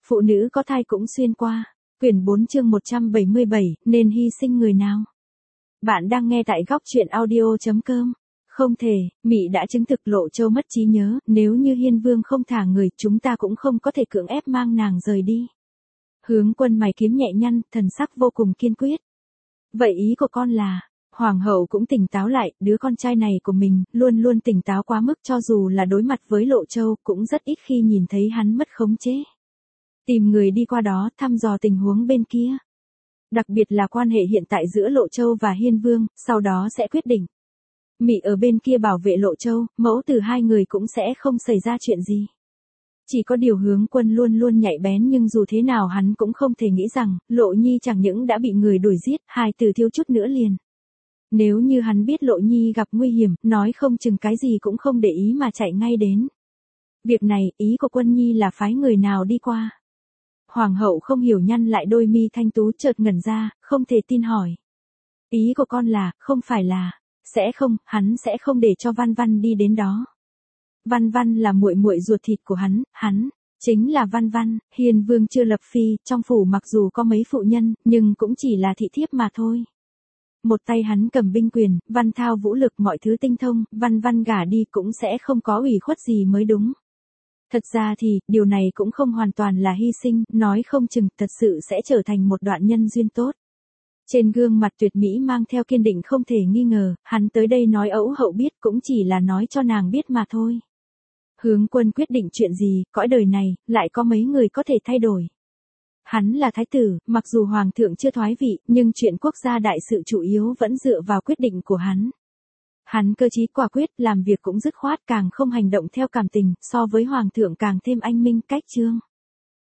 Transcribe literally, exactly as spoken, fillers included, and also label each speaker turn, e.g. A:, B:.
A: Phụ nữ có thai cũng xuyên qua. Quyển bốn chương một trăm bảy mươi bảy, nên hy sinh người nào? Bạn đang nghe tại góc truyện audio chấm com. Không thể, Mị đã chứng thực Lộ Châu mất trí nhớ, nếu như Hiên Vương không thả người, chúng ta cũng không có thể cưỡng ép mang nàng rời đi. Hướng Quân mày kiếm nhẹ nhăn, thần sắc vô cùng kiên quyết. Vậy ý của con là, Hoàng hậu cũng tỉnh táo lại, đứa con trai này của mình, luôn luôn tỉnh táo quá mức, cho dù là đối mặt với Lộ Châu, cũng rất ít khi nhìn thấy hắn mất khống chế. Tìm người đi qua đó, thăm dò tình huống bên kia. Đặc biệt là quan hệ hiện tại giữa Lộ Châu và Hiên Vương, sau đó sẽ quyết định. Mị ở bên kia bảo vệ Lộ Châu, mẫu tử hai người cũng sẽ không xảy ra chuyện gì. Chỉ có điều Hướng Quân luôn luôn nhạy bén, nhưng dù thế nào hắn cũng không thể nghĩ rằng, Lộ Nhi chẳng những đã bị người đuổi giết, hai từ thiếu chút nữa liền. Nếu như hắn biết Lộ Nhi gặp nguy hiểm, nói không chừng cái gì cũng không để ý mà chạy ngay đến. Việc này, ý của Quân Nhi là phái người nào đi qua? Hoàng hậu không hiểu, nhăn lại đôi mi thanh tú, chợt ngẩn ra, không thể tin hỏi. Ý của con là, không phải là, sẽ không, hắn sẽ không để cho Văn Văn đi đến đó. Văn Văn là muội muội ruột thịt của hắn, hắn chính là Văn Văn. Hiên Vương chưa lập phi, trong phủ mặc dù có mấy phụ nhân, nhưng cũng chỉ là thị thiếp mà thôi. Một tay hắn cầm binh quyền, văn thao vũ lực, mọi thứ tinh thông, Văn Văn gả đi cũng sẽ không có ủy khuất gì mới đúng. Thật ra thì, điều này cũng không hoàn toàn là hy sinh, nói không chừng thật sự sẽ trở thành một đoạn nhân duyên tốt. Trên gương mặt tuyệt mỹ mang theo kiên định không thể nghi ngờ, hắn tới đây nói ấu hậu biết cũng chỉ là nói cho nàng biết mà thôi. Hướng Quân quyết định chuyện gì, cõi đời này, lại có mấy người có thể thay đổi. Hắn là thái tử, mặc dù hoàng thượng chưa thoái vị, nhưng chuyện quốc gia đại sự chủ yếu vẫn dựa vào quyết định của hắn. Hắn cơ trí quả quyết, làm việc cũng dứt khoát, càng không hành động theo cảm tình, so với hoàng thượng càng thêm anh minh cách chương.